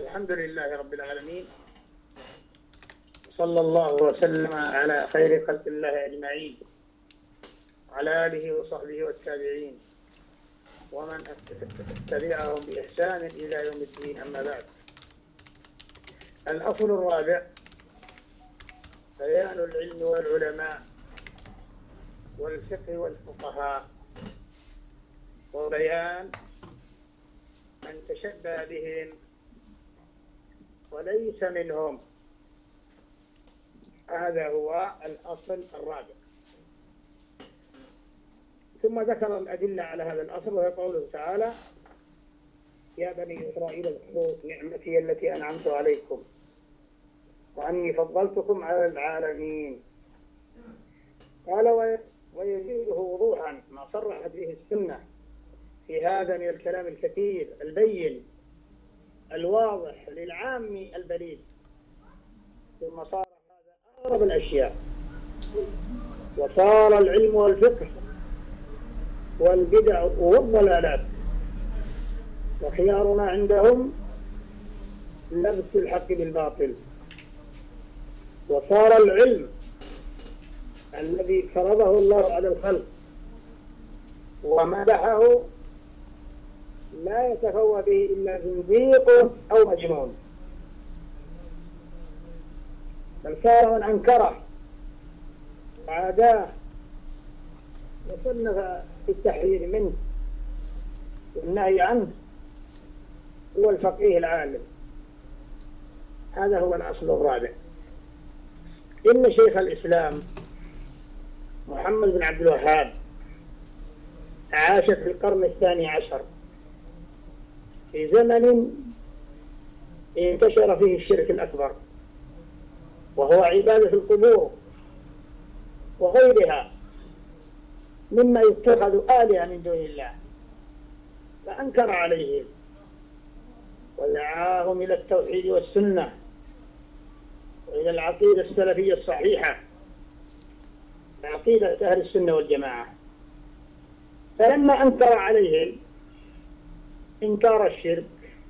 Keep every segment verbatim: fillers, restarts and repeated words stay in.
الحمد لله رب العالمين، صلى الله وسلم على خير خلق الله أجمعين، على آله وصحبه والتابعين ومن تبعهم بإحسان إلى يوم الدين. أما بعد، الأصل الرابع بيان العلم والعلماء والفقه والفقهاء، وبيان من تشبه بهم وليس منهم. هذا هو الأصل الرابع. ثم ذكر الأدلة على هذا الأصل، وهي قوله تعالى: يا بني إسرائيل اذكروا نعمتي التي أنعمت عليكم وأني فضلتكم على العالمين. قال: ويزيده وضوحا ما صرحت به السنة في هذا من الكلام الكثير البين الواضح للعام البليد. ثم صار هذا أغرب الأشياء، وصار العلم والفقه والبدع والضلالات، وخيارنا عندهم لبس الحق بالباطل. وصار العلم الذي فرضه الله على الخلق ومدحه لا يتفوى به إلا زنديق أو مجنون، بل صار من أنكره وعاداه وصنف في التحذير منه والنهي عنه هو الفقيه العالم. هذا هو الأصل الرابع. إن شيخ الإسلام محمد بن عبد الوهاب عاش في القرن الثاني عشر في زمن انتشر فيه الشرك الأكبر، وهو عبادة القبور وغيرها مما يتخذ آلهة من دون الله، فأنكر عليهم ودعاهم إلى التوحيد والسنة وإلى العقيدة السلفية الصحيحة، عقيدة أهل السنة والجماعة. فلما أنكر عليهم إنكار الشرك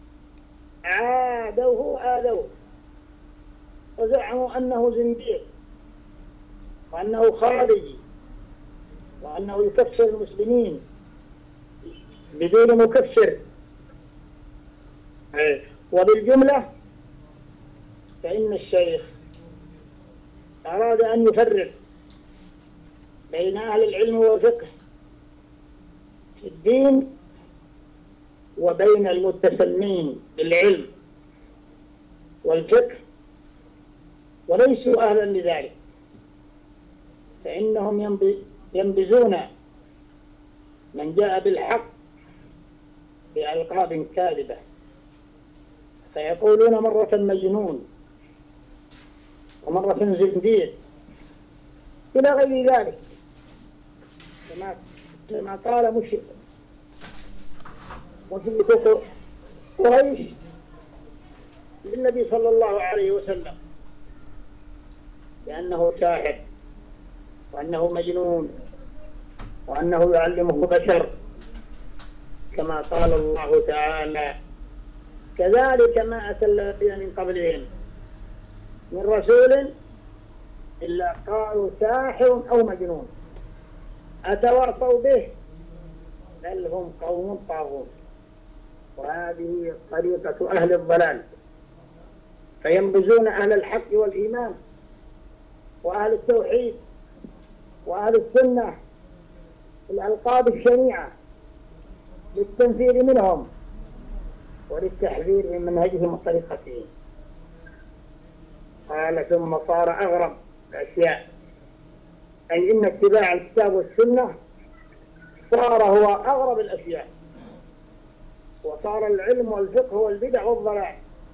عادوه وآذوه وزعموا أنه زنديق وأنه خارجي وأنه يكفر المسلمين بدون مكفر. وبالجملة فإن الشيخ أراد أن يفرق بين أهل العلم والفقه في الدين وبين المتسمين بالعلم والفقه وليسوا أهلا لذلك، فإنهم ينبذون من جاء بالحق بألقاب كاذبة، فيقولون مرة مجنون ومرة زنديق إلى غير ذلك، كما كما قال مشرك مشرك قريش للنبي صلى الله عليه وسلم بأنه ساحر وأنه مجنون وأنه يعلمه بشر، كما قال الله تعالى: كذلك ما أتى الذين من قبلهم من رسول إلا قالوا ساحر أو مجنون أتواصوا به بل هم قوم طاغون. وهذه طريقة أهل الضلال، فينبذون أهل الحق والإيمان وأهل التوحيد وأهل السنة الألقاب الشنيعة للتنفير منهم وللتحذير من منهجهم وطريقتهم. قال: ثم صار أغرب الأشياء، أي إن اتباع الكتاب والسنة صار هو أغرب الأشياء، وصار العلم والفقه والبدع والضلال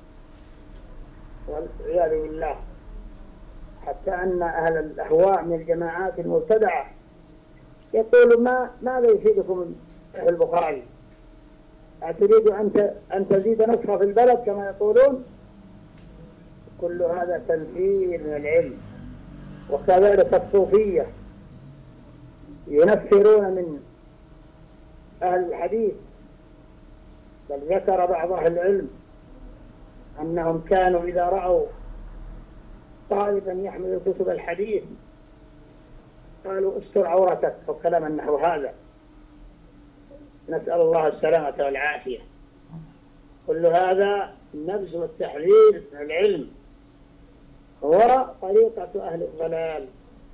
والعياذ بالله، حتى أن أهل الأهواء من الجماعات المبتدعة يقول: ما ماذا يفيدكم في البخاري؟ أتريد أن أن تزيد نسخة في البلد كما يقولون؟ كل هذا تنفير من العلم. وكذلك الصوفية ينفرون من أهل الحديث، بل ذكر بعض أهل العلم أنهم كانوا إذا رأوا طالبا يحمل كتب الحديث قالوا استر عورتك أو كلاما نحو هذا، نسأل الله السلامة والعافية. كل هذا النبذ والتحذير من العلم هو طريقة أهل الضلال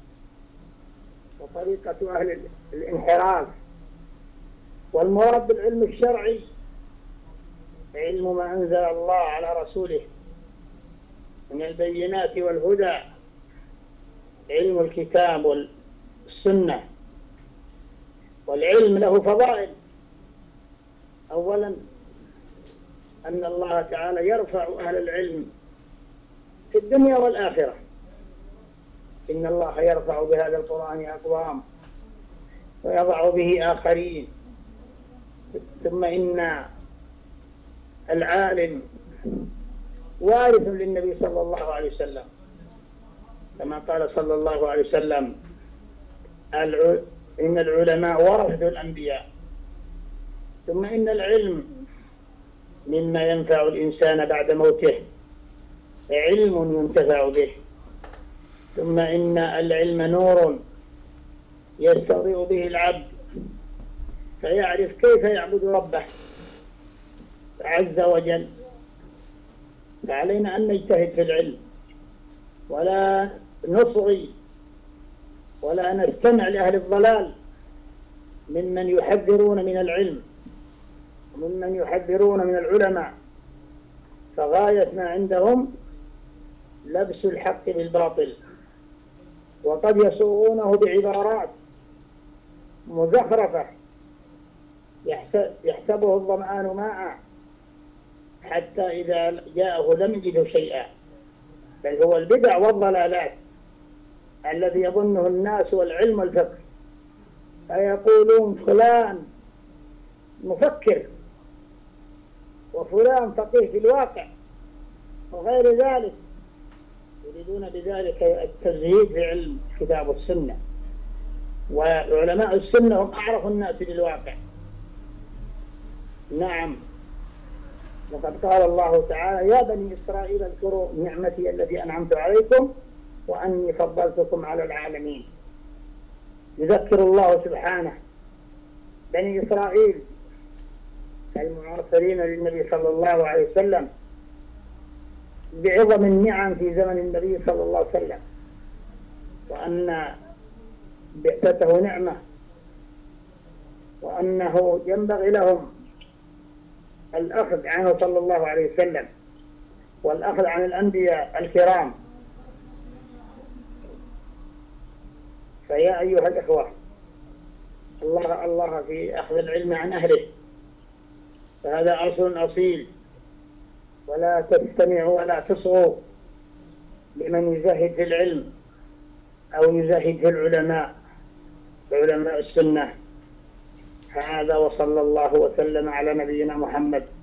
وطريقة أهل الانحراف. والمراد بالعلم الشرعي علم ما أنزل الله على رسوله من البينات والهدى، علم الكتاب والسنة. والعلم له فضائل. أولا أن الله تعالى يرفع أهل العلم في الدنيا والآخرة. إن الله يرفع بهذا القرآن أقوام ويضع به آخرين. ثم إن العالم وارث للنبي صلى الله عليه وسلم كما قال صلى الله عليه وسلم إن العلماء ورثة الأنبياء. ثم إن العلم مما ينفع الإنسان بعد موته، علم ينتفع به. ثم إن العلم نور يستضيء به العبد فيعرف كيف يعبد ربه عز وجل. فعلينا أن نجتهد في العلم ولا نصغي ولا نستمع لأهل الضلال ممن يحذرون من العلم وممن يحذرون من العلماء، فغاية ما عندهم لبس الحق بالباطل، وقد يصوغونه بعبارات مزخرفة يحسبه الظمآن ماء حتى إذا جاءه لم يجده شيئا، بل هو البدع والضلالات الذي يظنه الناس والعلم والفقه، فيقولون فلان مفكر وفلان فقيه في الواقع وغير ذلك، يريدون بذلك التزهيد في علم الكتاب والسنة. وعلماء السنة هم أعرف الناس بالواقع. نعم، وقد قال الله تعالى يا بني إسرائيل اذكروا نعمتي التي أنعمت عليكم وأني فضلتكم على العالمين. يذكر الله سبحانه بني إسرائيل المعاصرين للنبي صلى الله عليه وسلم بعظم النعم في زمن النبي صلى الله عليه وسلم، وأن بعثته نعمة، وأنه ينبغي لهم الأخذ عنه صلى الله عليه وسلم والأخذ عن الأنبياء الكرام. فيا أيها الإخوة، الله الله في أخذ العلم عن أهله، فهذا أصل أصيل، ولا تستمعوا ولا تصغوا لمن يزهد في العلم أو يزهد في العلماء علماء السنة. هذا وصلى الله وسلم على نبينا محمد